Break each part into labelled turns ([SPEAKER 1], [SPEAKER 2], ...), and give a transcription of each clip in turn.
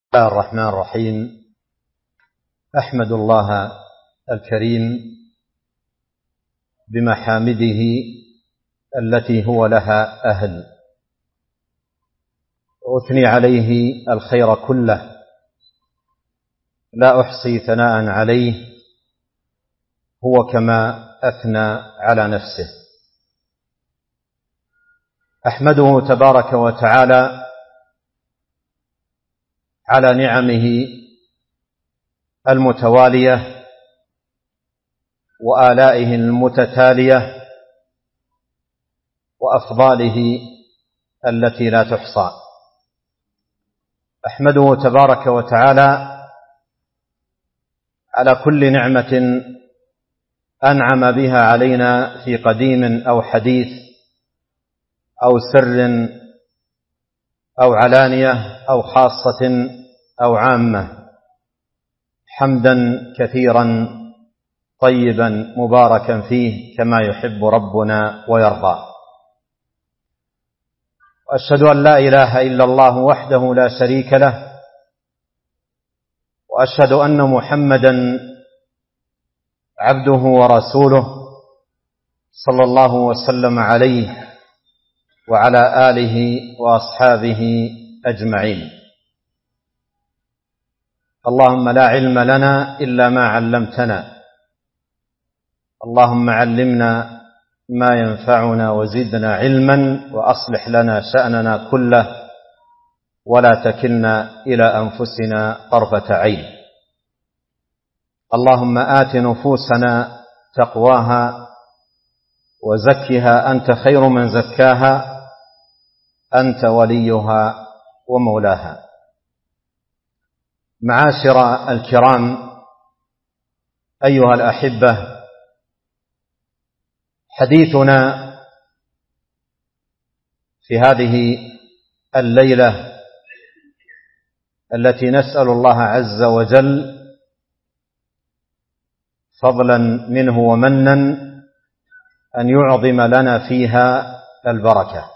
[SPEAKER 1] بسم الله الرحمن الرحيم. أحمد الله الكريم بمحامده التي هو لها أهل، وأثني عليه الخير كله، لا أحصي ثناء عليه هو كما أثنى على نفسه. أحمده تبارك وتعالى على نعمه المتوالية وآلائه المتتالية وأفضاله التي لا تحصى. أحمده تبارك وتعالى على كل نعمة أنعم بها علينا في قديم أو حديث أو سر أو علانية أو خاصة أو عامة، حمدا كثيرا طيبا مباركا فيه كما يحب ربنا ويرضى. وأشهد أن لا إله إلا الله وحده لا شريك له، وأشهد أن محمدا عبده ورسوله صلى الله وسلم عليه وعلى آله وأصحابه أجمعين. اللهم لا علم لنا إلا ما علمتنا، اللهم علمنا ما ينفعنا وزدنا علما، وأصلح لنا شأننا كله ولا تكلنا إلى أنفسنا طرفة عين. اللهم آت نفوسنا تقواها وزكها أنت خير من زكاها، أنت وليها ومولاها. معاشر الكرام، أيها الأحبة، حديثنا في هذه الليلة التي نسأل الله عز وجل فضلا منه ومنا أن يعظم لنا فيها البركة،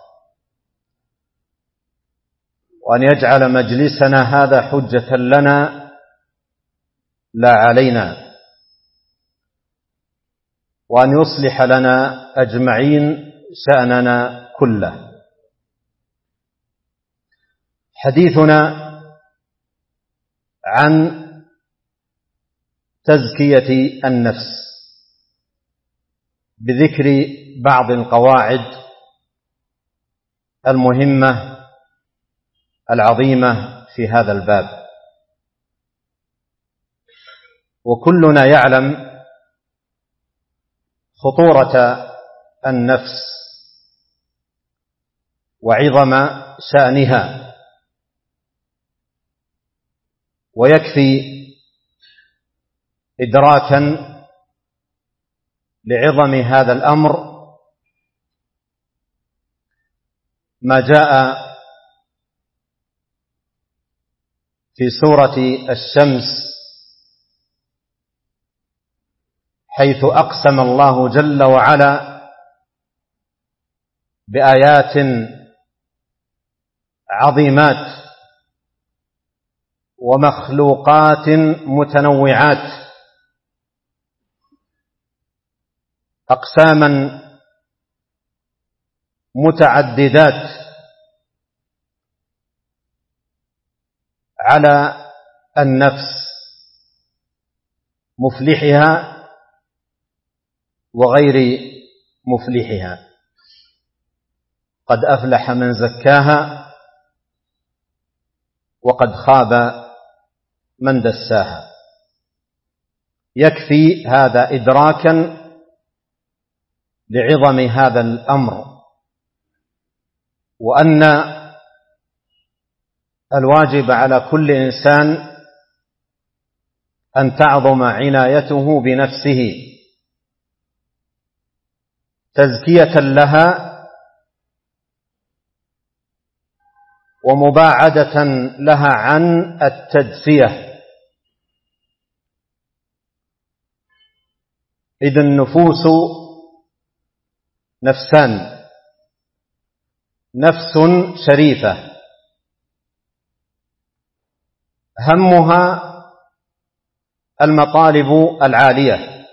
[SPEAKER 1] وأن يجعل مجلسنا هذا حجة لنا لا علينا، وأن يصلح لنا أجمعين شأننا كله. حديثنا عن تزكية النفس بذكر بعض القواعد المهمة العظيمة في هذا الباب. وكلنا يعلم خطورة النفس وعظم شأنها، ويكفي إدراكا لعظم هذا الأمر ما جاء في سورة الشمس، حيث أقسم الله جل وعلا بآيات عظيمات ومخلوقات متنوعات، أقساما متعددات على النفس، مفلحها وغير مفلحها. قد أفلح من زكاها وقد خاب من دساها. يكفي هذا إدراكا لعظم هذا الأمر، وأن الواجب على كل إنسان أن تعظم عنايته بنفسه تزكية لها ومباعدة لها عن التدسية. إذ النفوس نفسان، نفس شريفة همها المطالب العالية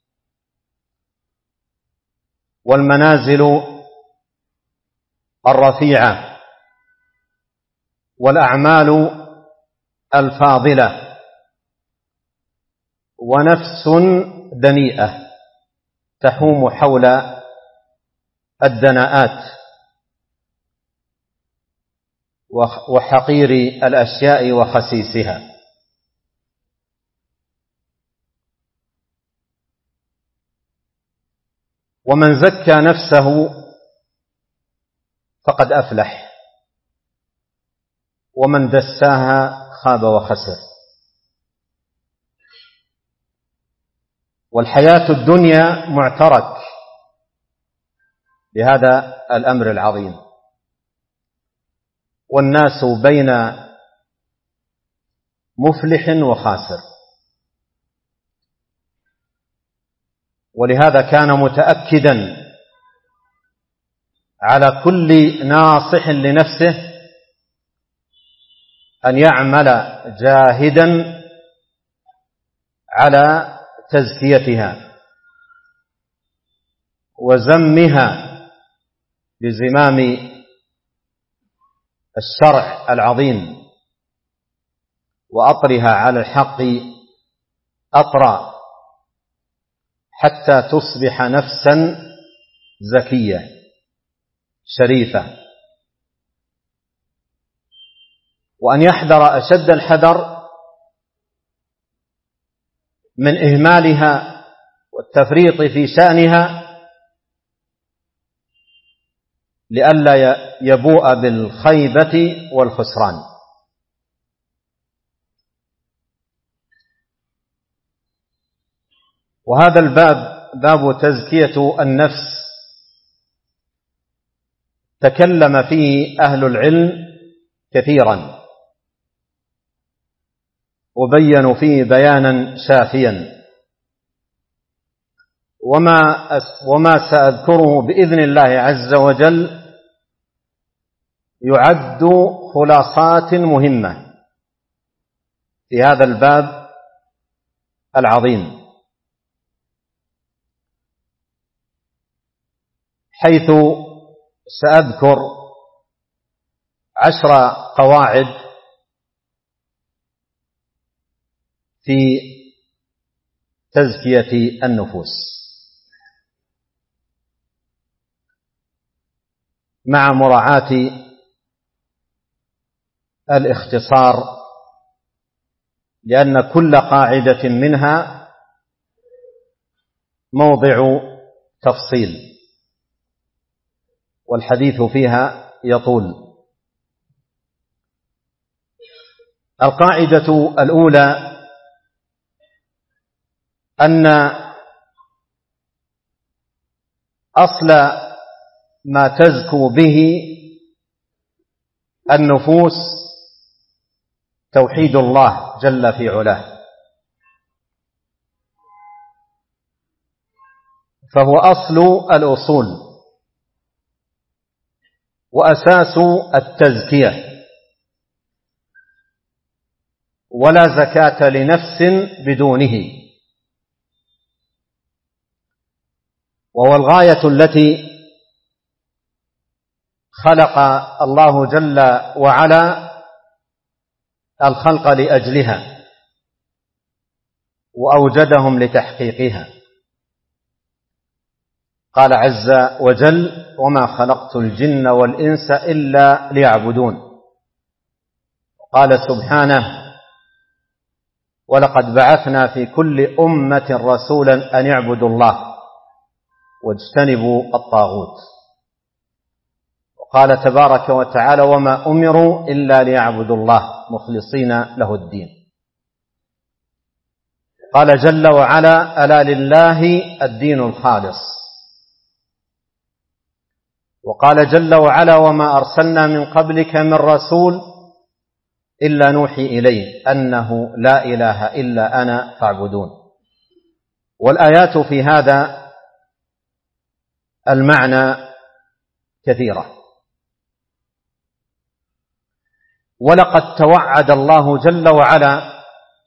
[SPEAKER 1] والمنازل الرفيعة والأعمال الفاضلة، ونفس دنيئة تحوم حول الدناءات وحقير الأشياء وخسيسها. ومن زكى نفسه فقد أفلح، ومن دساها خاب وخسر. والحياة الدنيا معترك بهذا الأمر العظيم، والناس بين مفلح وخاسر. ولهذا كان متأكدا على كل ناصح لنفسه أن يعمل جاهدا على تزكيتها وزمها بزمام الشرع العظيم، وأطرها على الحق أطرا، حتى تصبح نفسا زكية شريفة. وأن يحذر أشد الحذر من إهمالها والتفريط في شأنها، لئلا يبوء بالخيبة والخسران. وهذا الباب، باب تزكية النفس، تكلم فيه أهل العلم كثيرا، وبينوا فيه بيانا شافيا. وما سأذكره بإذن الله عز وجل يعد خلاصات مهمة في هذا الباب العظيم، حيث سأذكر 10 قواعد في تزكية النفوس، مع مراعاة الاختصار، لأن كل قاعدة منها موضع تفصيل، والحديث فيها يطول. القاعدة الأولى أن أصل ما تزكو به النفوس توحيد الله جل في علاه، فهو أصل الأصول وأساس التزكية، ولا زكاة لنفس بدونه، وهو الغاية التي خلق الله جل وعلا الخلق لأجلها وأوجدهم لتحقيقها. قال عز وجل: وما خلقت الجن والإنس إلا ليعبدون. قال سبحانه: ولقد بعثنا في كل أمة رسولا أن يعبدوا الله واجتنبوا الطاغوت. وقال تبارك وتعالى: وما أمروا إلا ليعبدوا الله مخلصين له الدين. قال جل وعلا: ألا لله الدين الخالص. وقال جل وعلا: وما أرسلنا من قبلك من رسول إلا نوحي إليه أنه لا إله إلا أنا فاعبدون. والآيات في هذا المعنى كثيرة. ولقد توعد الله جل وعلا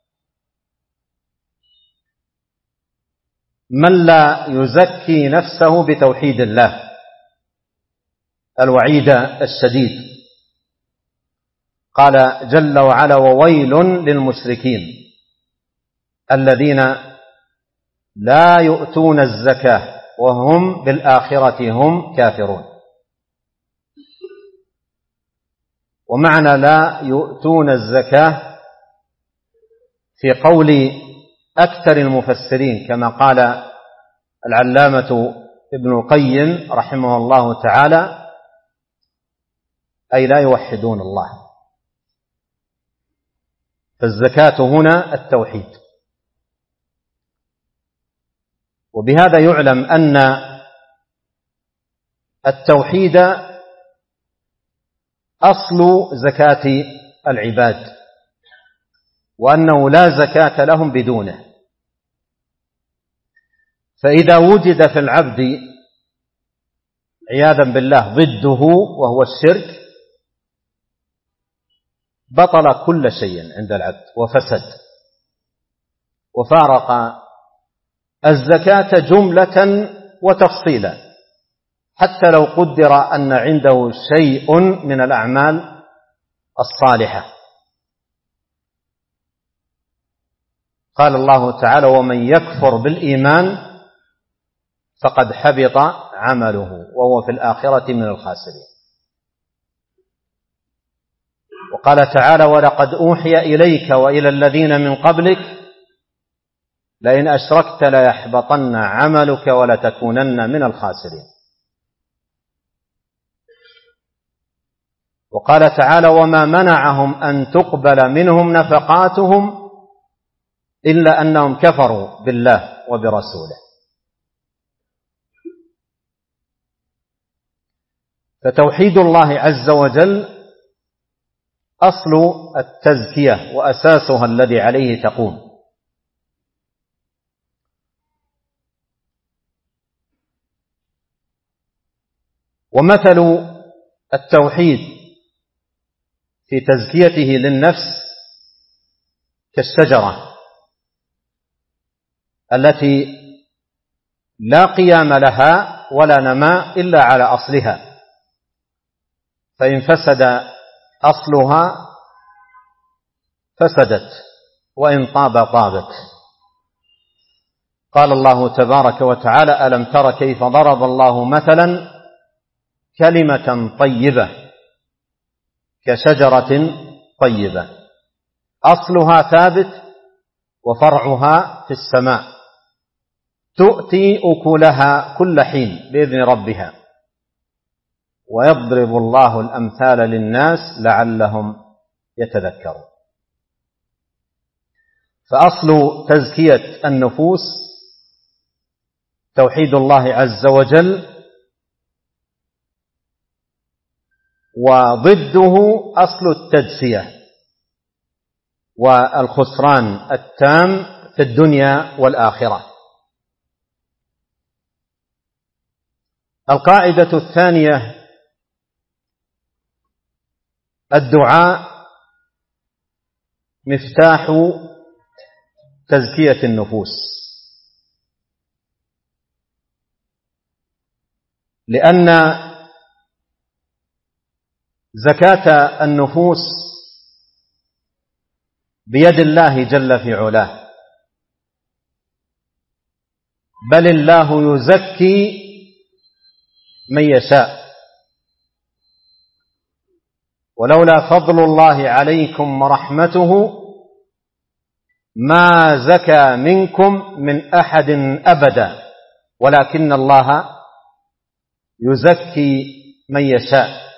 [SPEAKER 1] من لا يزكي نفسه بتوحيد الله الوعيد الشديد. قال جل وعلا: وويل للمشركين الذين لا يؤتون الزكاة وهم بالآخرة هم كافرون. ومعنى لا يؤتون الزكاة في قول أكثر المفسرين كما قال العلامة ابن القيم رحمه الله تعالى: أي لا يوحدون الله. فالزكاة هنا التوحيد. وبهذا يعلم أن التوحيد أصل زكاة العباد، وأنه لا زكاة لهم بدونه. فإذا وجد في العبد عياذا بالله ضده وهو الشرك بطل كل شيء عند العبد وفسد، وفارق الزكاة جملة وتفصيلا، حتى لو قدر أن عنده شيء من الأعمال الصالحة. قال الله تعالى: ومن يكفر بالإيمان فقد حبط عمله وهو في الآخرة من الخاسرين. وقال تعالى: ولقد أوحي إليك وإلى الذين من قبلك لئن أشركت ليحبطن عملك ولتكونن من الخاسرين. وقال تعالى: وما منعهم أن تقبل منهم نفقاتهم إلا أنهم كفروا بالله وبرسوله. فتوحيد الله عز وجل أصل التزكية وأساسها الذي عليه تقوم. ومثل التوحيد في تزكيته للنفس كالشجرة التي لا قيام لها ولا نماء إلا على أصلها، فإن فسد أصلها فسدت، وإن طاب طابت. قال الله تبارك وتعالى: ألم تر كيف ضرب الله مثلا كلمة طيبة كشجرة طيبة أصلها ثابت وفرعها في السماء تؤتي أكلها كل حين بإذن ربها ويضرب الله الأمثال للناس لعلهم يتذكرون. فأصل تزكية النفوس توحيد الله عز وجل، وضده أصل التدسية والخسران التام في الدنيا والآخرة. القاعدة الثانية: الدعاء مفتاح تزكية النفوس، لأن زكاة النفوس بيد الله جل في علاه، بل الله يزكي من يشاء. ولولا فضل الله عليكم ورحمته ما زكى منكم من أحد أبدا ولكن الله يزكي من يشاء.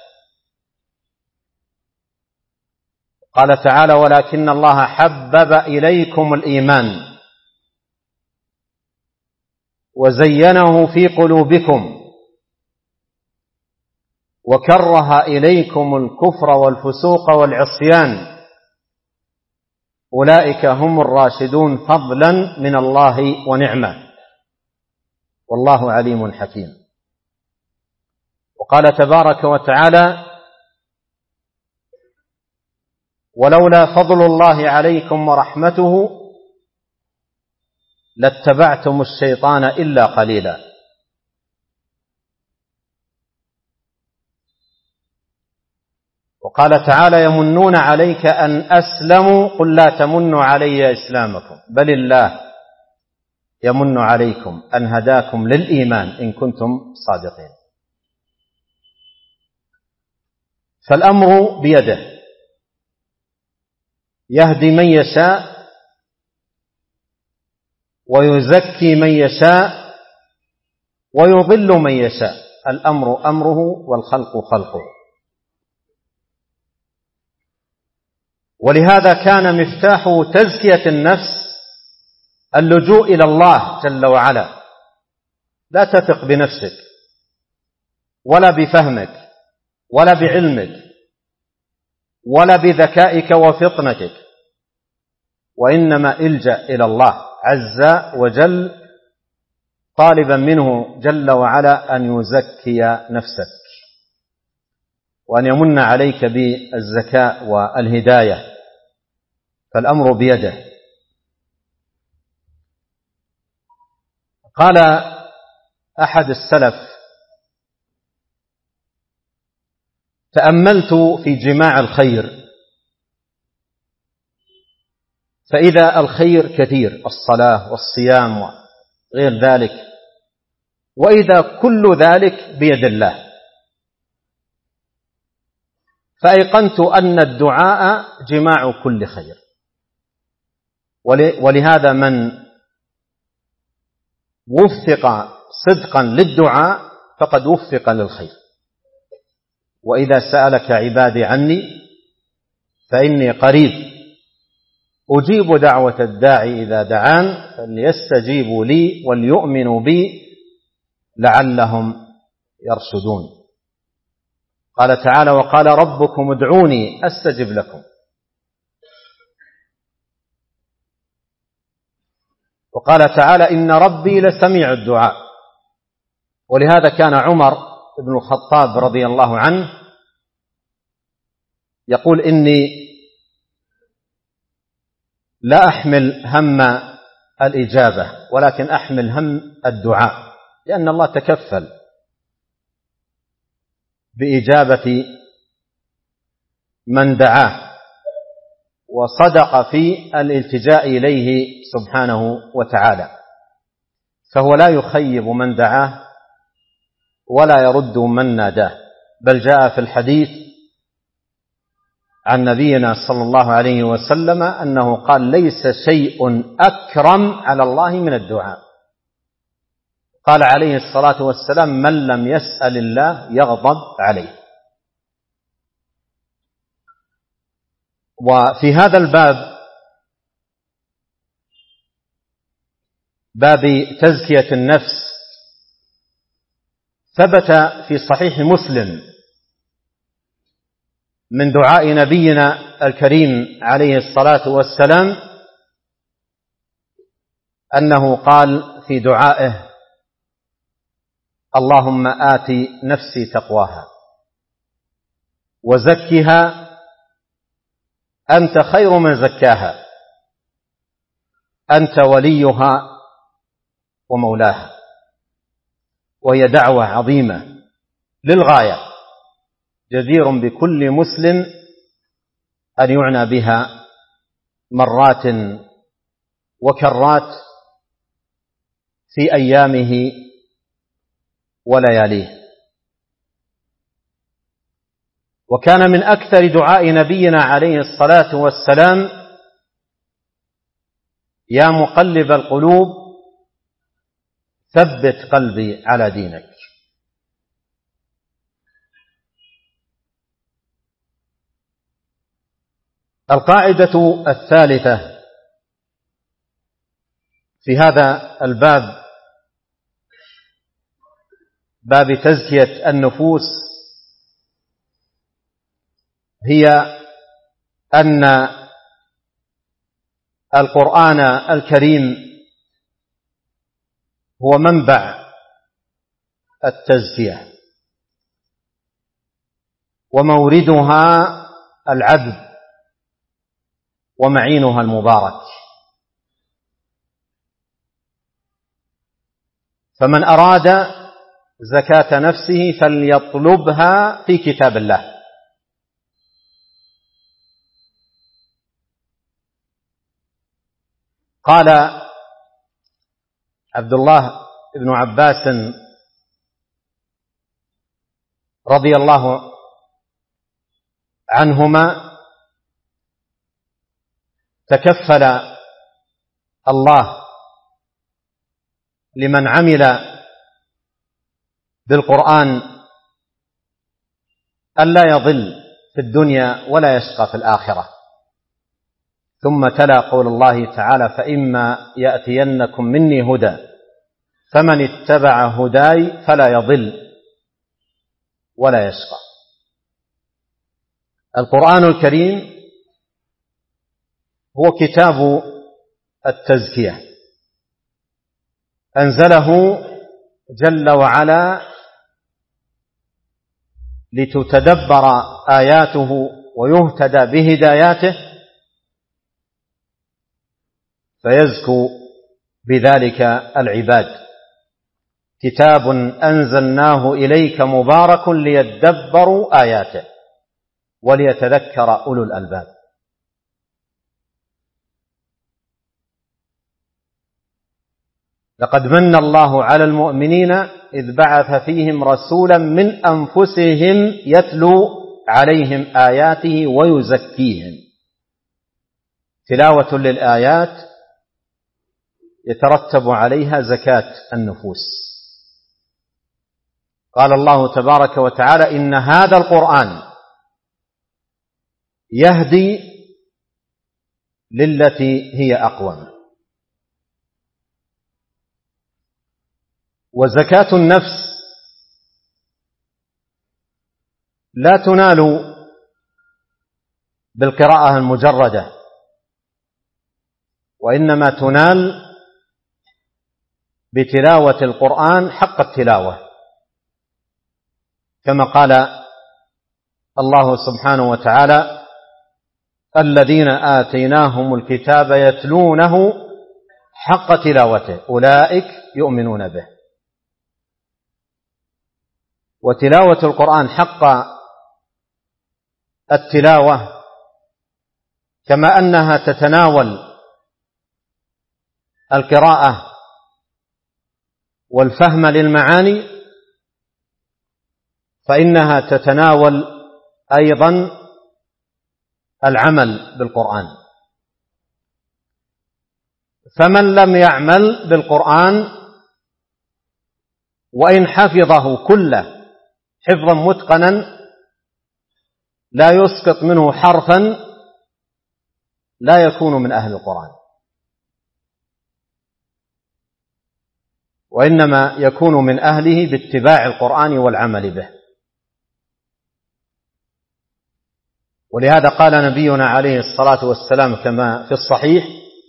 [SPEAKER 1] قال تعالى: ولكن الله حبب إليكم الإيمان وزينه في قلوبكم وكره إليكم الكفر والفسوق والعصيان أولئك هم الراشدون فضلا من الله ونعمة والله عليم حكيم. وقال تبارك وتعالى: ولولا فضل الله عليكم ورحمته لاتبعتم الشيطان إلا قليلا. وقال تعالى: يمنون عليك أن أسلموا قل لا تمنوا علي إسلامكم بل الله يمن عليكم أن هداكم للإيمان إن كنتم صادقين. فالأمر بيده، يهدي من يشاء ويزكي من يشاء ويضل من يشاء. الأمر أمره والخلق خلقه. ولهذا كان مفتاح تزكية النفس اللجوء إلى الله جل وعلا. لا تثق بنفسك ولا بفهمك ولا بعلمك ولا بذكائك وفطنتك، وإنما الجأ إلى الله عز وجل طالبا منه جل وعلا أن يزكي نفسك وأن يمن عليك بالزكاء والهداية. فالأمر بيده. قال أحد السلف: تأملت في جماع الخير فإذا الخير كثير، الصلاة والصيام وغير ذلك، وإذا كل ذلك بيد الله. فأيقنت أن الدعاء جماع كل خير. ولهذا من وفق صدقا للدعاء فقد وفق للخير. وإذا سألك عبادي عني فإني قريب أجيب دعوة الداعي إذا دعان فليستجيبوا لي وليؤمنوا بي لعلهم يرشدون. قال تعالى: وقال ربكم ادعوني أستجب لكم. وقال تعالى: إن ربي لسميع الدعاء. ولهذا كان عمر بن الخطاب رضي الله عنه يقول: إني لا أحمل هم الإجابة ولكن أحمل هم الدعاء، لأن الله تكفل بإجابة من دعاه وصدق في الالتجاء إليه سبحانه وتعالى، فهو لا يخيب من دعاه ولا يرد من ناداه. بل جاء في الحديث عن نبينا صلى الله عليه وسلم أنه قال: ليس شيء أكرم على الله من الدعاء. قال عليه الصلاة والسلام: من لم يسأل الله يغضب عليه. وفي هذا الباب، باب تزكية النفس، ثبت في صحيح مسلم من دعاء نبينا الكريم عليه الصلاة والسلام أنه قال في دعائه: اللهم آت نفسي تقواها وزكها أنت خير من زكاها أنت وليها ومولاها. وهي دعوة عظيمة للغاية، جدير بكل مسلم أن يعنى بها مرات وكرات في أيامه ولياليه. وكان من أكثر دعاء نبينا عليه الصلاة والسلام: يا مقلب القلوب ثبت قلبي على دينك. القاعدة الثالثة في هذا الباب، باب تزكية النفوس، هي أن القرآن الكريم هو منبع التزكية وموردها العبد ومعينها المبارك. فمن أراد زكاة نفسه فليطلبها في كتاب الله. قال عبد الله بن عباس رضي الله عنهما: تكفل الله لمن عمل بالقرآن ألا يضل في الدنيا ولا يشقى في الآخرة. ثم تلا قول الله تعالى: فإما يأتينكم مني هدى فمن اتبع هداي فلا يضل ولا يشقى. القرآن الكريم هو كتاب التزكية، أنزله جل وعلا لتتدبر آياته ويهتدى بهداياته فيزكو بذلك العباد. كتاب أنزلناه إليك مبارك ليدبروا آياته وليتذكر أولو الألباب. لقد من الله على المؤمنين إذ بعث فيهم رسولا من أنفسهم يتلو عليهم آياته ويزكيهم. تلاوة للآيات يترتب عليها زكاة النفوس. قال الله تبارك وتعالى: إن هذا القرآن يهدي للتي هي أقوم. وزكاة النفس لا تنال بالقراءة المجردة، وإنما تنال بتلاوة القرآن حق التلاوة، كما قال الله سبحانه وتعالى: الذين آتيناهم الكتاب يتلونه حق تلاوته أولئك يؤمنون به. وتلاوة القرآن حق التلاوة كما أنها تتناول القراءة والفهم للمعاني، فإنها تتناول أيضا العمل بالقرآن. فمن لم يعمل بالقرآن وإن حفظه كله حفظا متقنا لا يسقط منه حرفا لا يكون من أهل القرآن، وإنما يكون من أهله باتباع القرآن والعمل به. ولهذا قال نبينا عليه الصلاة والسلام كما في الصحيح: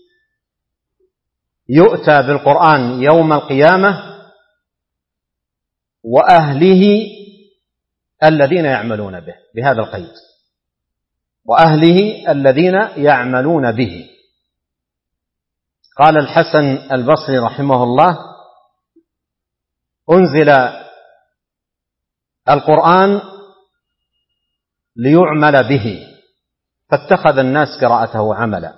[SPEAKER 1] يؤتى بالقرآن يوم القيامة وأهله الذين يعملون به، بهذا القيد: وأهله الذين يعملون به. قال الحسن البصري رحمه الله: أنزل القرآن ليعمل به فاتخذ الناس قراءته عملا.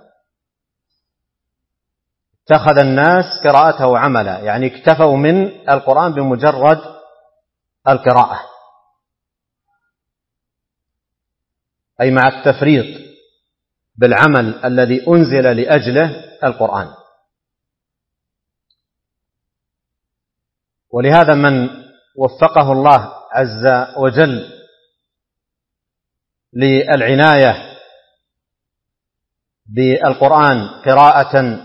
[SPEAKER 1] اتخذ الناس قراءته عملا، يعني اكتفوا من القرآن بمجرد القراءة، أي مع التفريط بالعمل الذي أنزل لأجله القرآن. ولهذا من وفقه الله عز وجل للعناية بالقرآن قراءة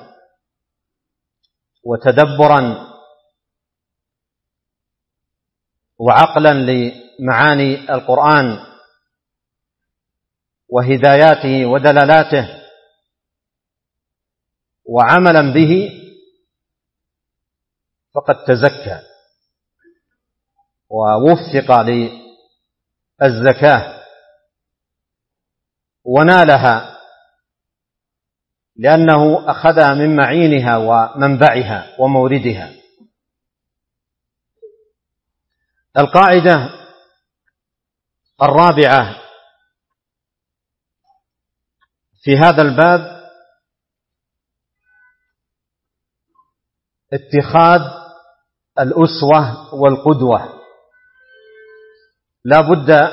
[SPEAKER 1] وتدبرا وعقلا لمعاني القرآن وهداياته ودلالاته وعملا به، فقد تزكى ووفق للزكاة ونالها لأنه أخذها من معينها ومنبعها وموردها. القاعدة الرابعة في هذا الباب اتخاذ الأسوة والقدوة. لا بد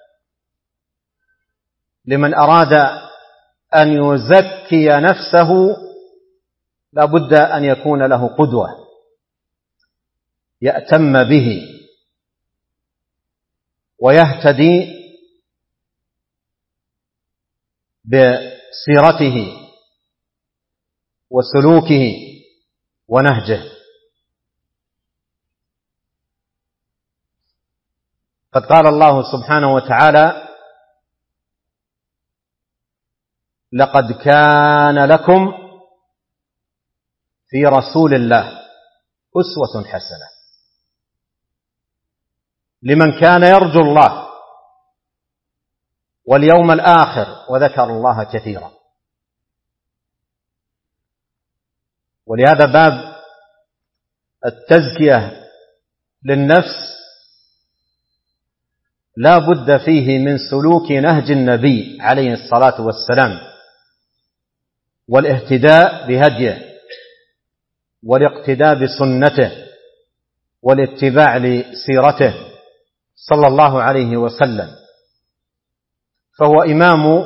[SPEAKER 1] لمن أراد أن يزكي نفسه لا بد أن يكون له قدوة يأتم به ويهتدي بسيرته وسلوكه ونهجه. قد قال الله سبحانه وتعالى: لقد كان لكم في رسول الله أسوة حسنة لمن كان يرجو الله واليوم الآخر وذكر الله كثيرا. ولهذا باب التزكية للنفس لا بد فيه من سلوك نهج النبي عليه الصلاة والسلام والاهتداء بهديه والاقتداء بسنته والاتباع لسيرته صلى الله عليه وسلم، فهو إمام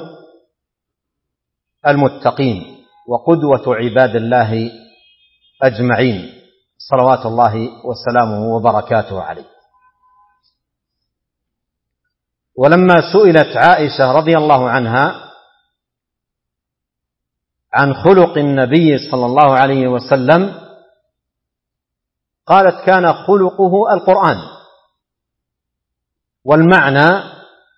[SPEAKER 1] المتقين وقدوة عباد الله أجمعين صلوات الله وسلامه وبركاته عليه. ولما سئلت عائشة رضي الله عنها عن خلق النبي صلى الله عليه وسلم قالت: كان خلقه القرآن. والمعنى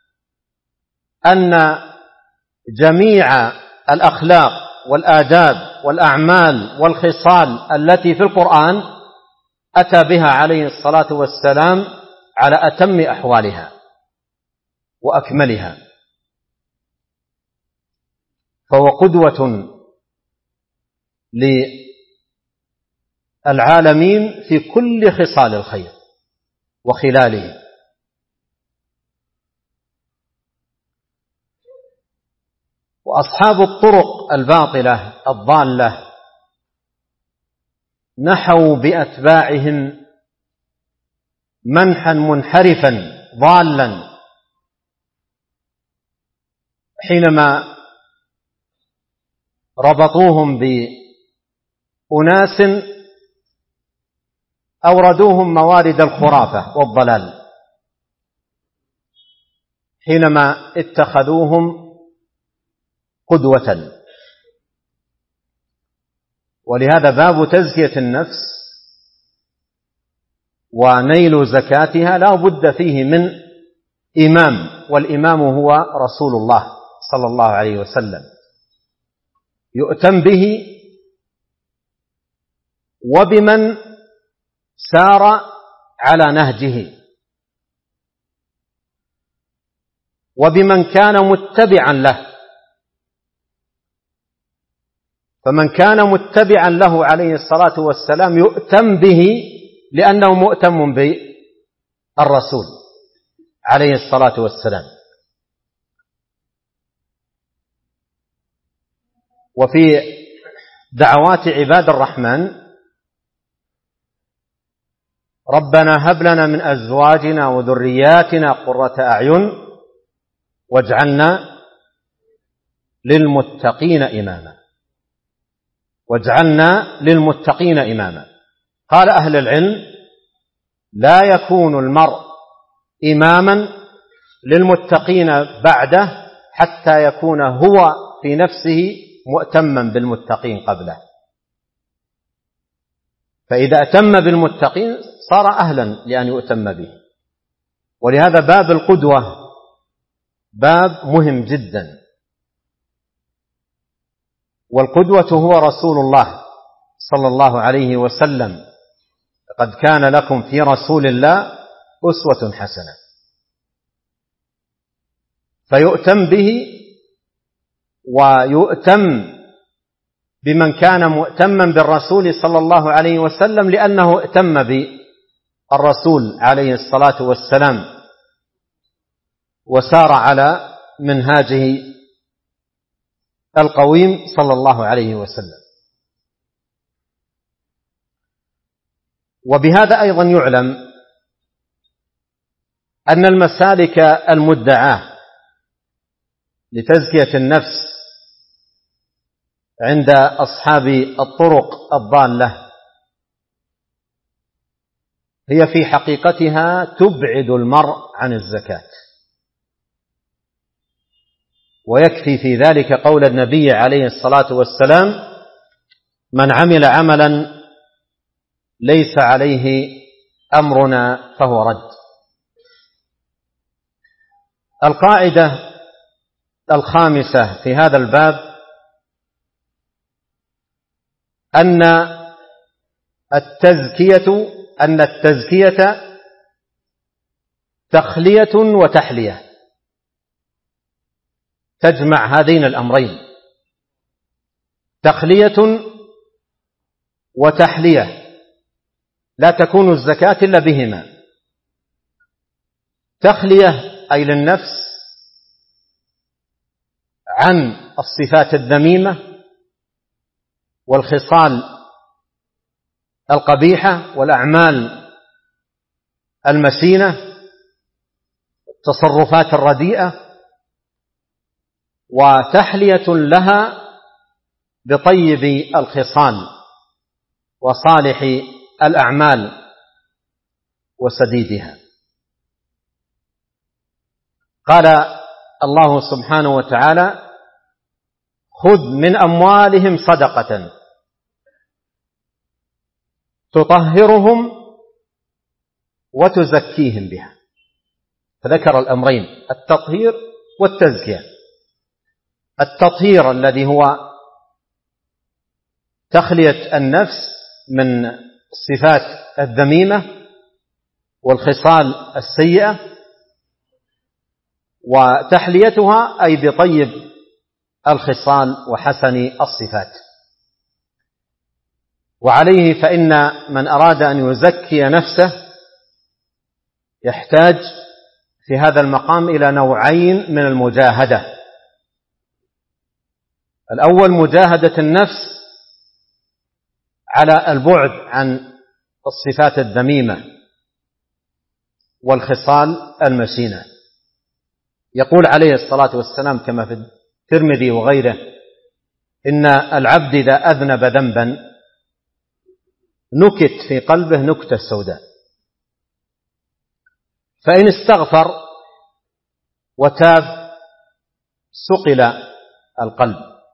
[SPEAKER 1] أن جميع الأخلاق والآداب والأعمال والخصال التي في القرآن أتى بها عليه الصلاة والسلام على أتم أحوالها وأكملها، فهو قدوة للعالمين في كل خصال الخير وخلاله. وأصحاب الطرق الباطلة الضالة نحوا بأتباعهم منحا منحرفا ضالا حينما ربطوهم بأناس أوردوهم موارد الخرافة والضلال، حينما اتخذوهم قدوة. ولهذا باب تزكية النفس ونيل زكاتها لا بد فيه من إمام، والإمام هو رسول الله صلى الله عليه وسلم، يؤتم به وبمن سار على نهجه وبمن كان متبعا له. فمن كان متبعا له عليه الصلاة والسلام يؤتم به لأنه مؤتم بالرسول عليه الصلاة والسلام. وفي دعوات عباد الرحمن: ربنا هب لنا من أزواجنا وذرياتنا قرة أعين واجعلنا للمتقين إماما. واجعلنا للمتقين إماما. قال أهل العلم: لا يكون المرء إماما للمتقين بعده حتى يكون هو في نفسه مؤتما بالمتقين قبله، فإذا أتم بالمتقين صار أهلا لأن يؤتم به. ولهذا باب القدوة باب مهم جدا، والقدوة هو رسول الله صلى الله عليه وسلم: لقد كان لكم في رسول الله أسوة حسنة. فيؤتم به ويؤتم بمن كان مؤتما بالرسول صلى الله عليه وسلم لأنه ائتم بالرسول عليه الصلاة والسلام وسار على منهاجه القويم صلى الله عليه وسلم. وبهذا أيضا يعلم أن المسالك المدعاة لتزكية النفس عند أصحاب الطرق الضالة هي في حقيقتها تبعد المرء عن الزكاة، ويكفي في ذلك قول النبي عليه الصلاة والسلام: من عمل عملا ليس عليه أمرنا فهو رد. القاعدة الخامسة في هذا الباب أن التزكية تخلية وتحلية، تجمع هذين الأمرين، تخلية وتحلية، لا تكون الزكاة إلا بهما. تخلية أي للنفس عن الصفات الذميمة والخصال القبيحة والأعمال المسينة والتصرفات الرديئة، وتحلية لها بطيب الخصال وصالح الأعمال وسديدها. قال الله سبحانه وتعالى: خذ من أموالهم صدقة تطهرهم وتزكيهم بها. فذكر الأمرين: التطهير والتزكية. التطهير الذي هو تخلية النفس من الصفات الذميمة والخصال السيئة، وتحليتها أي بطيب الخصال وحسن الصفات. وعليه فإن من أراد أن يزكي نفسه يحتاج في هذا المقام إلى نوعين من المجاهدة. الأول مجاهدة النفس على البعد عن الصفات الذميمة والخصال المسينة. يقول عليه الصلاة والسلام كما في الترمذي وغيره: إن العبد إذا أذنب ذنبا نكت في قلبه نكتة سوداء، فإن استغفر وتاب سقل القلب،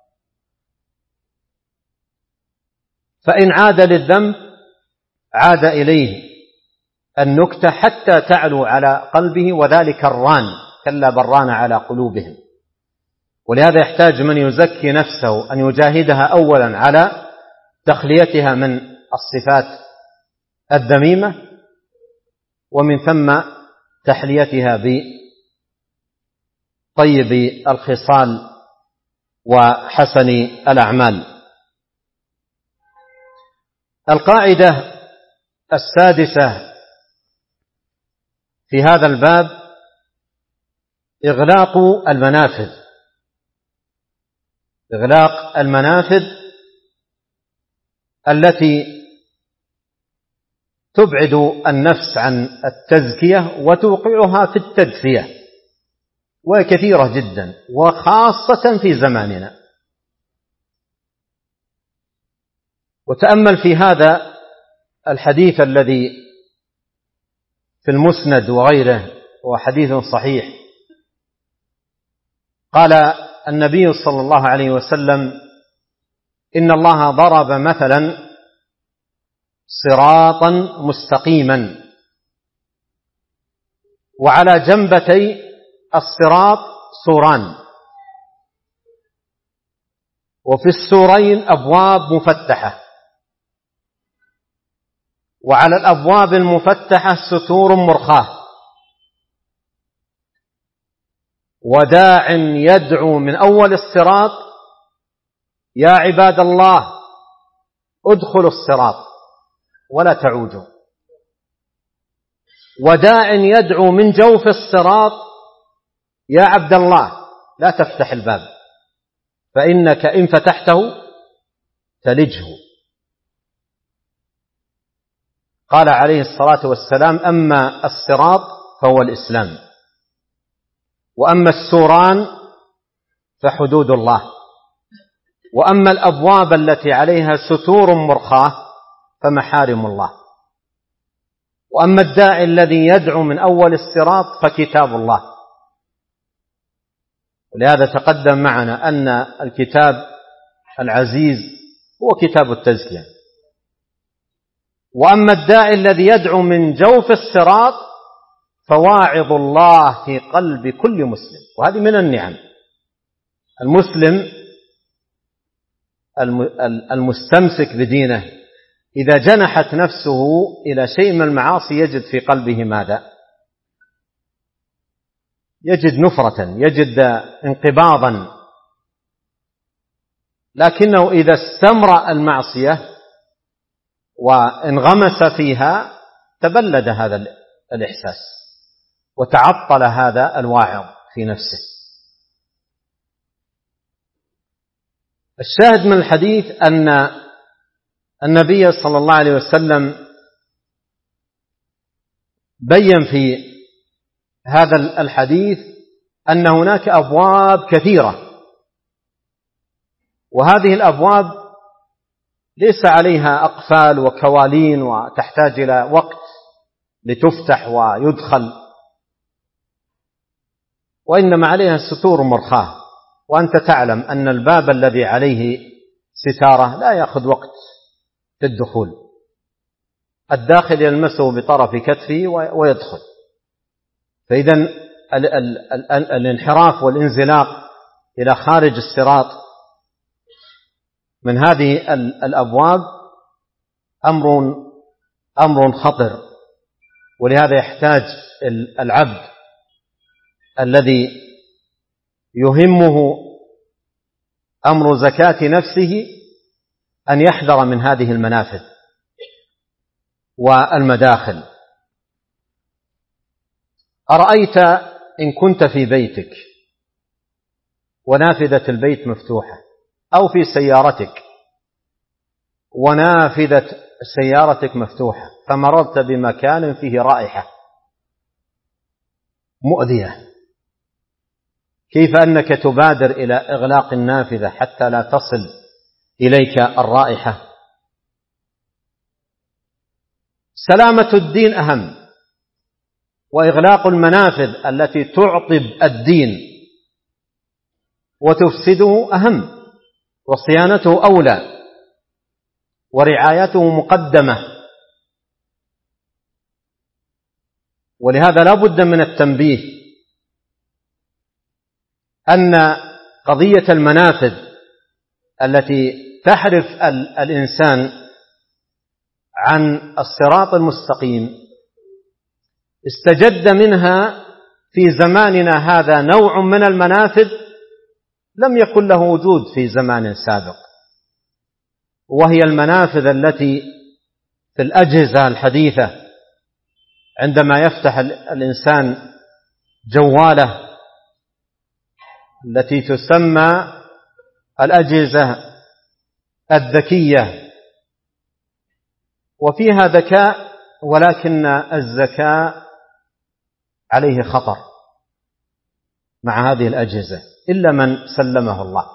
[SPEAKER 1] فإن عاد للذنب عاد إليه النكتة حتى تعلو على قلبه، وذلك الران، كلا بران على قلوبهم. ولهذا يحتاج من يزكي نفسه أن يجاهدها أولا على تخليتها من الصفات الذميمة، ومن ثم تحليتها بطيب الخصال وحسن الأعمال. القاعدة السادسة في هذا الباب إغلاق المنافذ. إغلاق المنافذ التي تبعد النفس عن التزكية وتوقعها في التدفية، وهي كثيرة جدا وخاصة في زماننا. وتأمل في هذا الحديث الذي في المسند وغيره، هو حديث صحيح. قال النبي صلى الله عليه وسلم: إن الله ضرب مثلا صراطا مستقيما، وعلى جنبتي الصراط سوران، وفي السورين أبواب مفتحة، وعلى الأبواب المفتحة ستور مرخاة، وداع يدعو من أول الصراط يا عباد الله ادخلوا الصراط ولا تعوجوا، وداع يدعو من جوف الصراط يا عبد الله لا تفتح الباب فإنك إن فتحته تلجه. قال عليه الصلاة والسلام: أما الصراط فهو الإسلام، وأما السوران فحدود الله، وأما الأبواب التي عليها ستور مرخاة فمحارم الله، وأما الداعي الذي يدعو من أول الصراط فكتاب الله. ولهذا تقدم معنا أن الكتاب العزيز هو كتاب التزكية. وأما الداعي الذي يدعو من جوف الصراط فواعظ الله في قلب كل مسلم. وهذه من النعم. المسلم المستمسك بدينه إذا جنحت نفسه إلى شيء من المعاصي يجد في قلبه ماذا؟ يجد نفرة، يجد انقباضا. لكنه إذا استمرأ المعصية وانغمس فيها تبلد هذا الإحساس وتعطل هذا الواعظ في نفسه. الشاهد من الحديث أن النبي صلى الله عليه وسلم بيّن في هذا الحديث أن هناك أبواب كثيرة، وهذه الأبواب ليس عليها أقفال وكوالين وتحتاج إلى وقت لتفتح ويدخل، وإنما عليها ستور مرخاة. وأنت تعلم أن الباب الذي عليه ستارة لا يأخذ وقت في الدخول، الداخل يلمسه بطرف كتفه ويدخل. فإذا الانحراف والانزلاق إلى خارج الصراط من هذه الأبواب أمر خطر. ولهذا يحتاج العبد الذي يهمه أمر زكاة نفسه أن يحذر من هذه المنافذ والمداخل. أرأيت إن كنت في بيتك ونافذة البيت مفتوحة، أو في سيارتك ونافذة سيارتك مفتوحة، فمررت بمكان فيه رائحة مؤذية، كيف أنك تبادر إلى إغلاق النافذة حتى لا تصل إليك الرائحة؟ سلامة الدين أهم، وإغلاق المنافذ التي تعطب الدين وتفسده أهم، وصيانته أولى، ورعايته مقدمة. ولهذا لا بد من التنبيه أن قضية المنافذ التي تحرف الإنسان عن الصراط المستقيم استجد منها في زماننا هذا نوع من المنافذ لم يكن له وجود في زمان سابق، وهي المنافذ التي في الأجهزة الحديثة عندما يفتح الإنسان جواله التي تسمى الأجهزة الذكية، وفيها ذكاء، ولكن الذكاء عليه خطر مع هذه الأجهزة إلا من سلمه الله،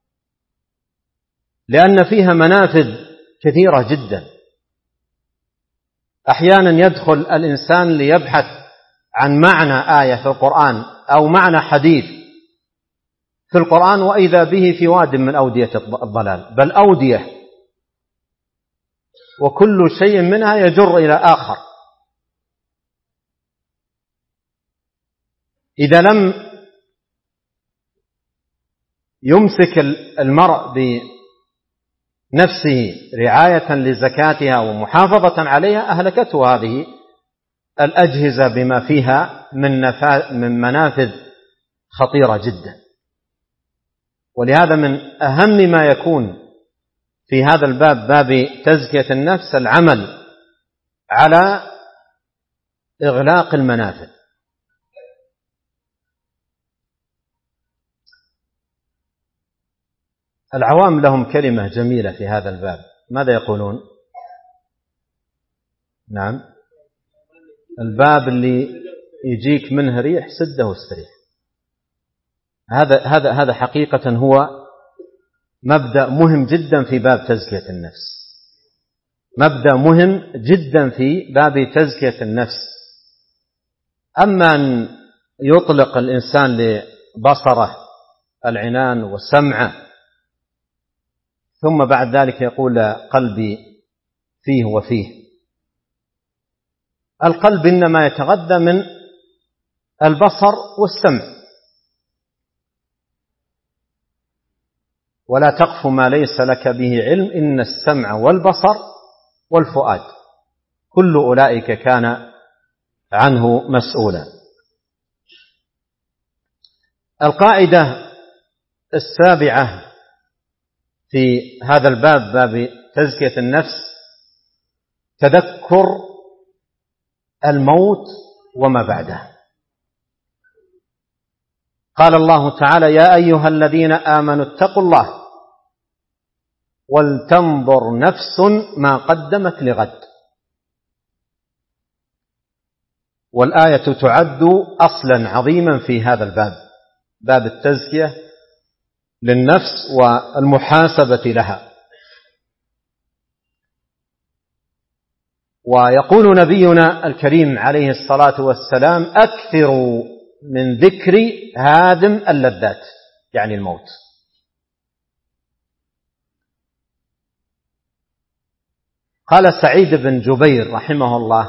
[SPEAKER 1] لأن فيها منافذ كثيرة جدا. أحيانا يدخل الإنسان ليبحث عن معنى آية في القرآن أو معنى حديث في القرآن، وإذا به في واد من أودية الضلال، بل أودية، وكل شيء منها يجر إلى آخر. إذا لم يمسك المرء بنفسه رعاية لزكاتها ومحافظة عليها أهلكته هذه الأجهزة بما فيها من منافذ خطيرة جدا. ولهذا من أهم ما يكون في هذا الباب، باب تزكية النفس، العمل على إغلاق المنافذ. العوام لهم كلمة جميلة في هذا الباب، ماذا يقولون؟ نعم، الباب اللي يجيك منه ريح سده واستريح. هذا حقيقة هو مبدأ مهم جدا في باب تزكية النفس، مبدأ مهم جدا في باب تزكية النفس. أما أن يطلق الإنسان لبصره العنان وسمعه ثم بعد ذلك يقول قلبي فيه وفيه، القلب إنما يتغذى من البصر والسمع، ولا تقف ما ليس لك به علم إن السمع والبصر والفؤاد كل أولئك كان عنه مسؤولا. القاعدة السابعة في هذا الباب، باب تزكية النفس، تذكر الموت وما بعده. قال الله تعالى: يا أيها الذين آمنوا اتقوا الله ولتنظر نفس ما قدمت لغد. والآية تعد أصلا عظيما في هذا الباب، باب التزكية للنفس والمحاسبة لها. ويقول نبينا الكريم عليه الصلاة والسلام: أكثروا من ذكر هادم اللذات، يعني الموت. قال سعيد بن جبير رحمه الله: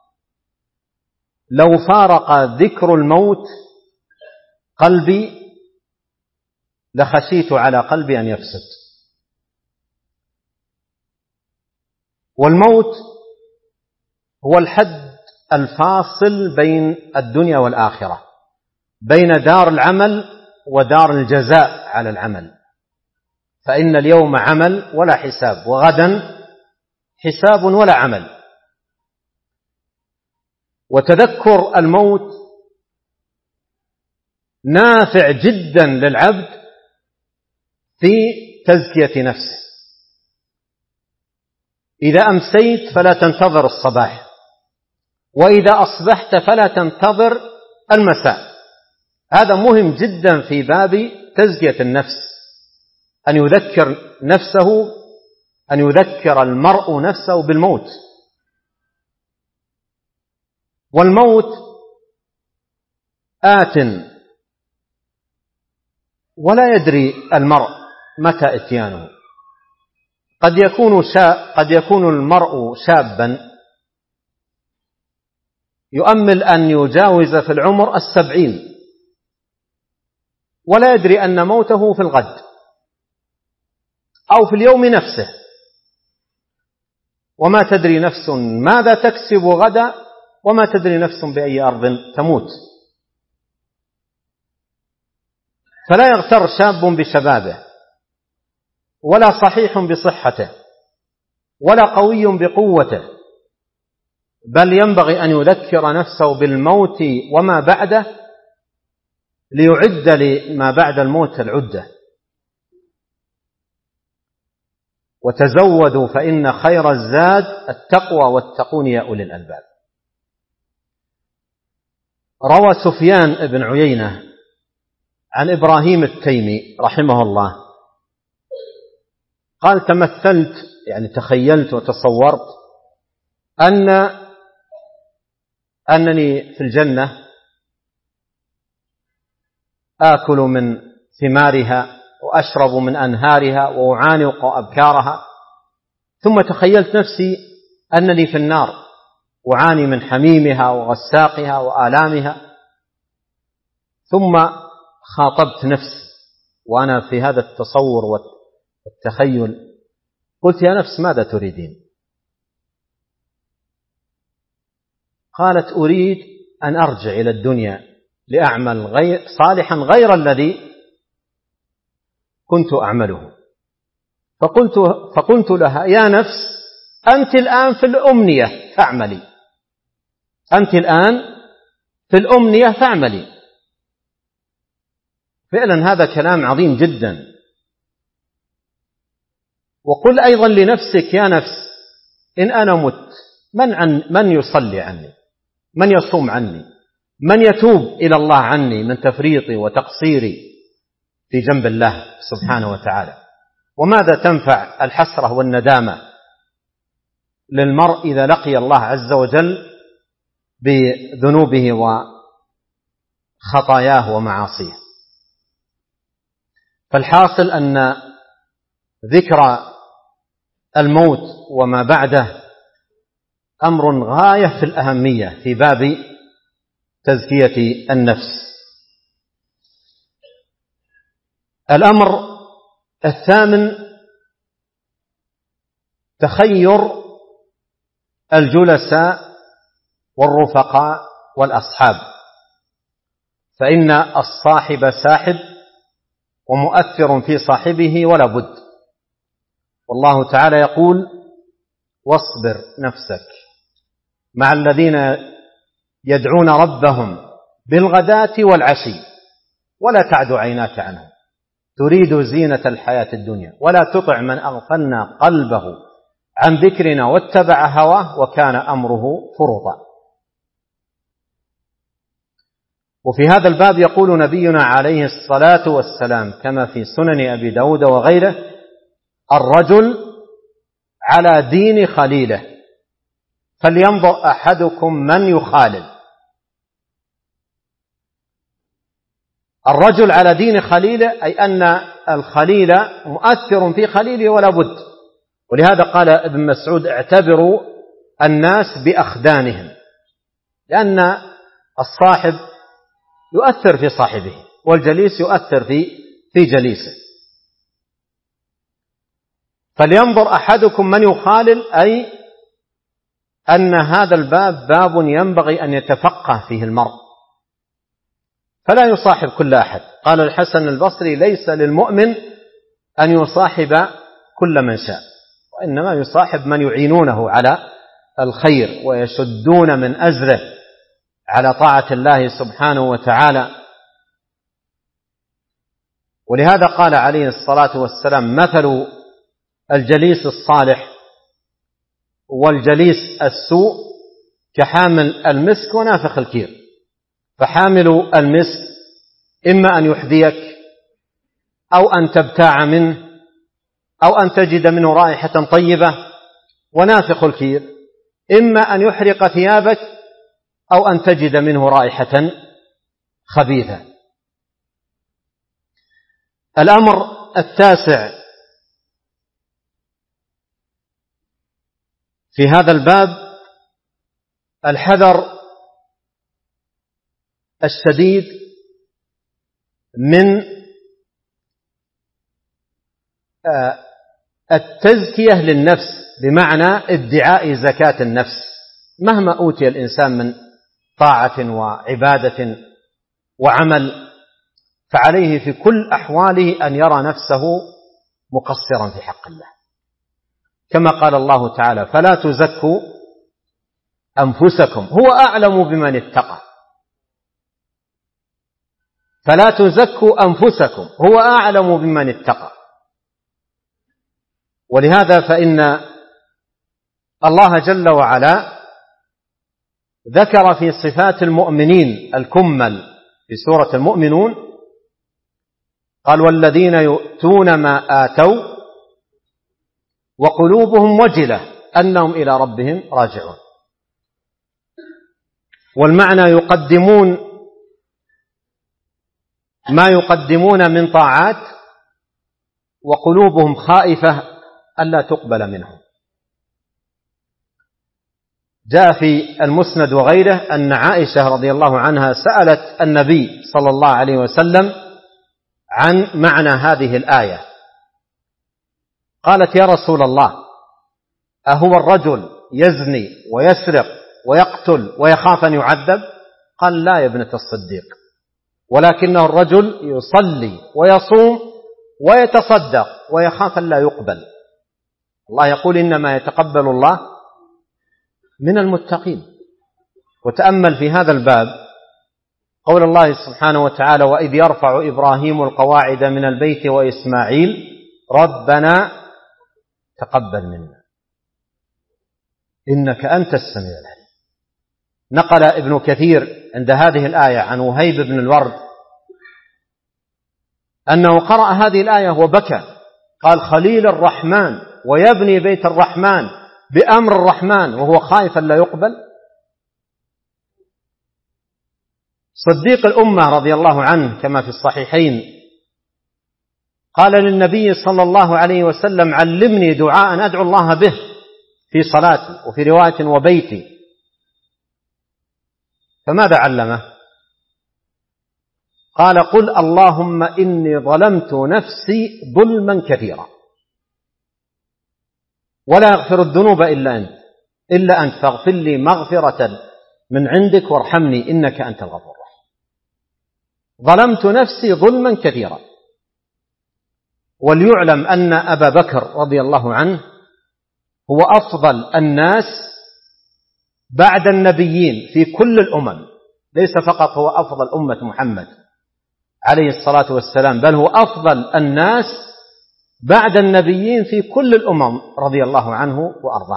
[SPEAKER 1] لو فارق ذكر الموت قلبي لخشيت على قلبي أن يفسد. والموت هو الحد الفاصل بين الدنيا والآخرة، بين دار العمل ودار الجزاء على العمل. فإن اليوم عمل ولا حساب، وغدا حساب ولا عمل. وتذكر الموت نافع جدا للعبد في تزكية نفسه. إذا أمسيت فلا تنتظر الصباح، وإذا أصبحت فلا تنتظر المساء. هذا مهم جدا في باب تزكية النفس، أن يذكر نفسه، أن يذكر المرء نفسه بالموت. والموت آت ولا يدري المرء متى إتيانه. قد يكون المرء شابا يؤمل أن يجاوز في العمر 70 ولا يدري أن موته في الغد أو في اليوم نفسه. وما تدري نفس ماذا تكسب غدا، وما تدري نفس بأي أرض تموت. فلا يغتر شاب بشبابه، ولا صحيح بصحته، ولا قوي بقوته، بل ينبغي أن يذكر نفسه بالموت وما بعده ليعد لما بعد الموت العدة. وتزودوا فإن خير الزاد التقوى واتقون يا أولي الألباب. روى سفيان بن عيينة عن إبراهيم التيمي رحمه الله قال: تمثلت، يعني تخيلت وتصورت أنني في الجنة آكل من ثمارها وأشرب من أنهارها وأعانق أبكارها، ثم تخيلت نفسي أنني في النار أعاني من حميمها وغساقها وآلامها. ثم خاطبت نفسي وأنا في هذا التصور والتخيل، قلت: يا نفس ماذا تريدين؟ قالت: أريد أن أرجع إلى الدنيا لأعمل صالحا غير الذي كنت أعمله. فقلت لها: يا نفس، أنت الآن في الأمنية فاعملي، أنت الآن في الأمنية فاعملي. فعلا هذا كلام عظيم جدا. وقل أيضا لنفسك: يا نفس، إن أنا مت من يصلي عني، من يصوم عني، من يتوب إلى الله عني من تفريطي وتقصيري في جنب الله سبحانه وتعالى؟ وماذا تنفع الحسرة والندامة للمرء إذا لقي الله عز وجل بذنوبه وخطاياه ومعاصيه؟ فالحاصل أن ذكر الموت وما بعده أمر غاية في الأهمية في باب تزكية النفس. الأمر الثامن: تخير الجلساء والرفقاء والأصحاب، فإن الصاحب ساحب ومؤثر في صاحبه ولا بد. والله تعالى يقول: واصبر نفسك مع الذين يدعون ربهم بالغداة والعشي ولا تعد عيناك عنهم تريد زينة الحياة الدنيا ولا تطع من أغفلنا قلبه عن ذكرنا واتبع هواه وكان أمره فرطا. وفي هذا الباب يقول نبينا عليه الصلاة والسلام كما في سنن أبي داود وغيره: الرجل على دين خليله فلينظر أحدكم من يخالل. الرجل على دين خليله أي أن الخليل مؤثر في خليله ولا بد. ولهذا قال ابن مسعود: اعتبروا الناس بأخدانهم، لأن الصاحب يؤثر في صاحبه والجليس يؤثر في جليسه. فلينظر أحدكم من يخالل، أي أن هذا الباب باب ينبغي أن يتفقه فيه المرء، فلا يصاحب كل أحد. قال الحسن البصري: ليس للمؤمن أن يصاحب كل من شاء، وإنما يصاحب من يعينونه على الخير ويشدون من أزره على طاعة الله سبحانه وتعالى. ولهذا قال عليه الصلاة والسلام: مثل الجليس الصالح والجليس السوء كحامل المسك ونافخ الكير. فحامل المسك إما أن يحذيك أو أن تبتاع منه أو أن تجد منه رائحة طيبة، ونافخ الكير إما أن يحرق ثيابك أو أن تجد منه رائحة خبيثة. الأمر التاسع في هذا الباب: الحذر الشديد من التزكية للنفس، بمعنى ادعاء زكاة النفس. مهما أوتي الإنسان من طاعة وعبادة وعمل، فعليه في كل أحواله أن يرى نفسه مقصرا في حق الله، كما قال الله تعالى: فلا تزكوا أنفسكم هو أعلم بمن اتقى. فلا تزكوا أنفسكم هو أعلم بمن اتقى. ولهذا فإن الله جل وعلا ذكر في صفات المؤمنين الكمل في سورة المؤمنون، قال: والذين يؤتون ما آتوا وقلوبهم وجلة أنهم إلى ربهم راجعون. والمعنى يقدمون ما يقدمون من طاعات وقلوبهم خائفة ألا تقبل منهم. جاء في المسند وغيره أن عائشة رضي الله عنها سألت النبي صلى الله عليه وسلم عن معنى هذه الآية، قالت: يا رسول الله، أهو الرجل يزني ويسرق ويقتل ويخاف أن يعذب؟ قال: لا يا ابنة الصديق، ولكنه الرجل يصلي ويصوم ويتصدق ويخاف أن لا يقبل. الله يقول إنما يتقبل الله من المتقين. وتأمل في هذا الباب قول الله سبحانه وتعالى: وإذ يرفع إبراهيم القواعد من البيت وإسماعيل ربنا تقبل منا إنك أنت السميع العليم. نقل ابن كثير عند هذه الآية عن وهيب بن الورد أنه قرأ هذه الآية وبكى، قال: خليل الرحمن ويبني بيت الرحمن بأمر الرحمن وهو خائف لا يقبل. صديق الأمة رضي الله عنه كما في الصحيحين قال للنبي صلى الله عليه وسلم: علمني دعاء أدعو الله به في صلاتي، وفي رواية وبيتي. فماذا علمه؟ قال: قل اللهم إني ظلمت نفسي ظلما كثيرا ولا يغفر الذنوب إلا أنت فاغفر لي مغفرة من عندك وارحمني إنك أنت الغفور الرحيم. ظلمت نفسي ظلما كثيرا. وليعلم أن أبا بكر رضي الله عنه هو أفضل الناس بعد النبيين في كل الأمم، ليس فقط هو أفضل أمة محمد عليه الصلاة والسلام، بل هو أفضل الناس بعد النبيين في كل الأمم رضي الله عنه وأرضاه.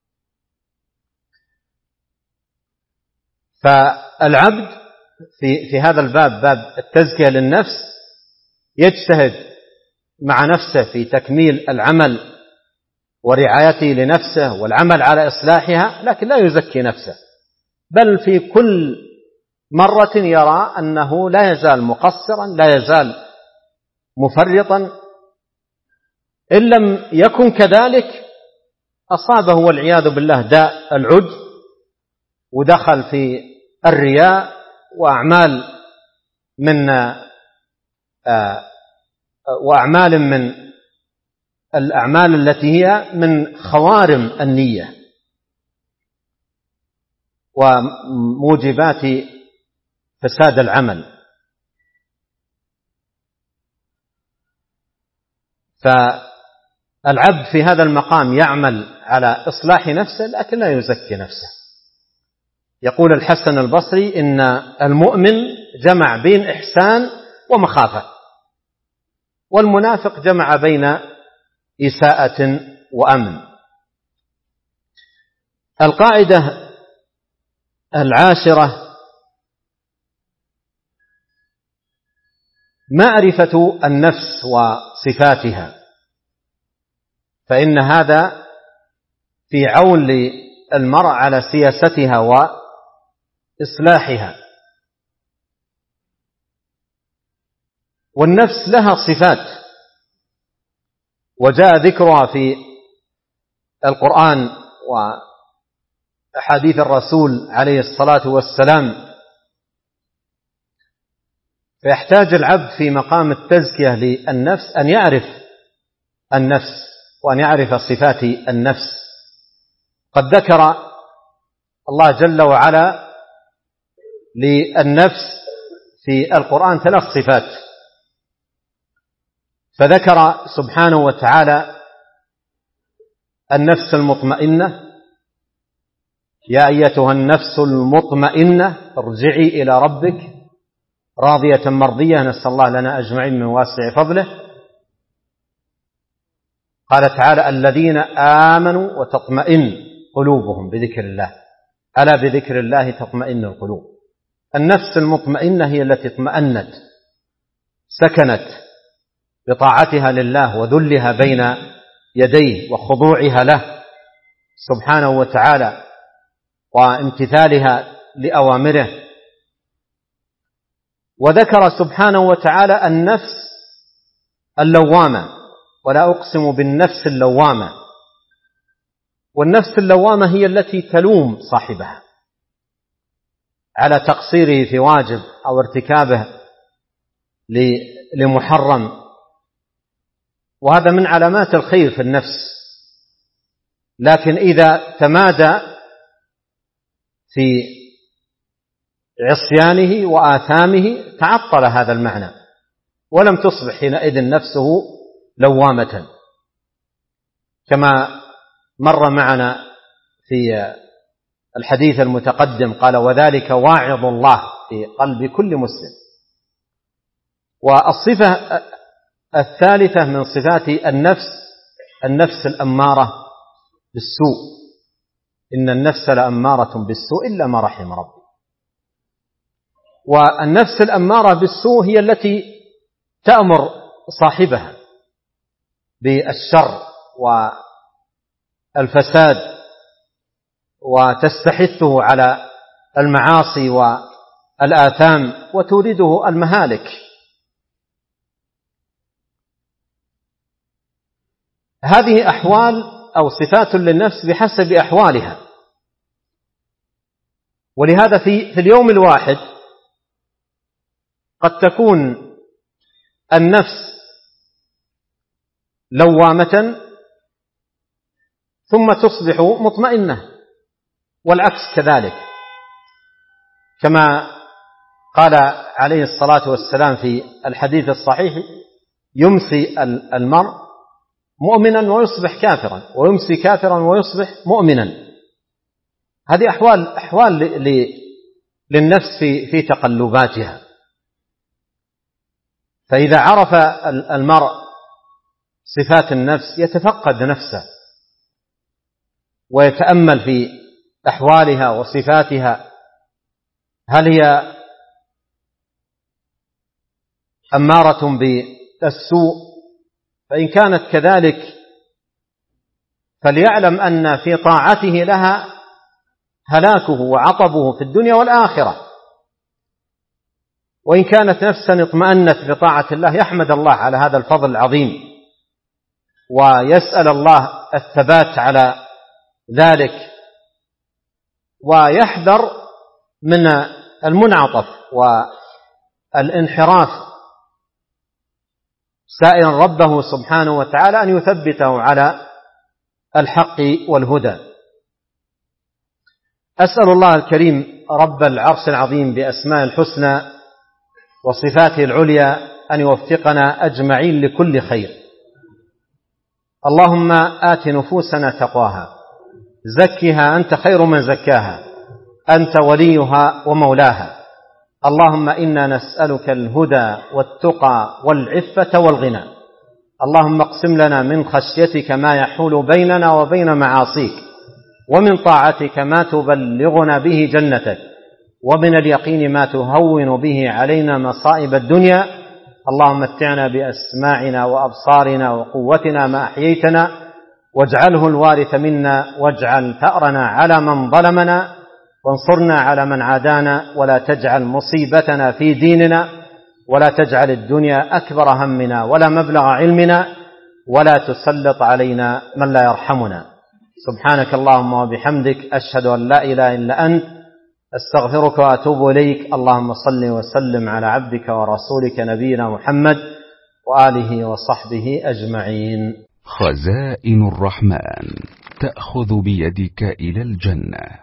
[SPEAKER 1] فالعبد في هذا الباب، باب التزكية للنفس، يجتهد مع نفسه في تكميل العمل ورعايته لنفسه والعمل على إصلاحها، لكن لا يزكي نفسه، بل في كل مرة يرى أنه لا يزال مقصرا، لا يزال مفرطا. إن لم يكن كذلك أصابه والعياذ بالله داء العجب، ودخل في الرياء وأعمال من الأعمال التي هي من خوارم النية وموجبات فساد العمل. فالعبد في هذا المقام يعمل على إصلاح نفسه لكن لا يزكي نفسه. يقول الحسن البصري: إن المؤمن جمع بين إحسان ومخافة، والمنافق جمع بين إساءة وأمن. القاعدة العاشرة: معرفة النفس وصفاتها، فإن هذا في عون للمرء على سياستها وإصلاحها. والنفس لها صفات وجاء ذكرها في القرآن وأحاديث الرسول عليه الصلاة والسلام. فيحتاج العبد في مقام التزكية للنفس أن يعرف النفس وأن يعرف صفات النفس. قد ذكر الله جل وعلا للنفس في القرآن 3 صفات، فذكر سبحانه وتعالى النفس المطمئنة: يا أيتها النفس المطمئنة ارجعي إلى ربك راضية مرضية. نسأل الله لنا أجمعين من واسع فضله. قال تعالى: الذين آمنوا وتطمئن قلوبهم بذكر الله، ألا بذكر الله تطمئن القلوب. النفس المطمئنة هي التي اطمأنت، سكنت بطاعتها لله وذلها بين يديه وخضوعها له سبحانه وتعالى وامتثالها لأوامره. وذكر سبحانه وتعالى النفس اللوامة: ولا أقسم بالنفس اللوامة. والنفس اللوامة هي التي تلوم صاحبها على تقصيره في واجب أو ارتكابه لمحرم، وهذا من علامات الخير في النفس. لكن إذا تمادى في عصيانه وآثامه تعطل هذا المعنى، ولم تصبح حينئذ نفسه لوامة، كما مر معنا في الحديث المتقدم قال: وذلك واعظ الله في قلب كل مسلم. والصفة الثالثة من صفات النفس الأمارة بالسوء، إن النفس لأمارة بالسوء إلا ما رحم ربي. والنفس الأمارة بالسوء هي التي تأمر صاحبها بالشر والفساد وتستحثه على المعاصي والآثام وتورده المهالك. هذه أحوال أو صفات للنفس بحسب أحوالها. ولهذا في اليوم الواحد قد تكون النفس لوامة ثم تصبح مطمئنة، والعكس كذلك، كما قال عليه الصلاة والسلام في الحديث الصحيح: يمسي المرء مؤمنا ويصبح كافرا، ويمسي كافرا ويصبح مؤمنا. هذه أحوال للنفس في تقلباتها. فإذا عرف المرء صفات النفس يتفقد نفسه ويتأمل في أحوالها وصفاتها، هل هي أمارة بالسوء؟ فإن كانت كذلك فليعلم أن في طاعته لها هلاكه وعطبه في الدنيا والآخرة. وإن كانت نفسا اطمأنت بطاعة الله يحمد الله على هذا الفضل العظيم، ويسأل الله الثبات على ذلك، ويحذر من المنعطف والانحراف، سائلا ربه سبحانه وتعالى أن يثبته على الحق والهدى. أسأل الله الكريم رب العرش العظيم بأسماء الحسنى وصفاته العليا أن يوفقنا أجمعين لكل خير. اللهم آت نفوسنا تقواها، زكها أنت خير من زكاها، أنت وليها ومولاها. اللهم إنا نسألك الهدى والتقى والعفة والغنى. اللهم اقسم لنا من خشيتك ما يحول بيننا وبين معاصيك، ومن طاعتك ما تبلغنا به جنتك، ومن اليقين ما تهون به علينا مصائب الدنيا. اللهم متعنا بأسماعنا وأبصارنا وقوتنا ما أحييتنا، واجعله الوارث منا، واجعل ثأرنا على من ظلمنا، وانصرنا على من عادانا، ولا تجعل مصيبتنا في ديننا، ولا تجعل الدنيا أكبر همنا ولا مبلغ علمنا، ولا تسلط علينا من لا يرحمنا. سبحانك اللهم وبحمدك، أشهد أن لا إله إلا أنت، أستغفرك وأتوب إليك. اللهم صل وسلم على عبدك ورسولك نبينا محمد وآله وصحبه أجمعين.
[SPEAKER 2] خزائن الرحمن تأخذ بيدك إلى الجنة.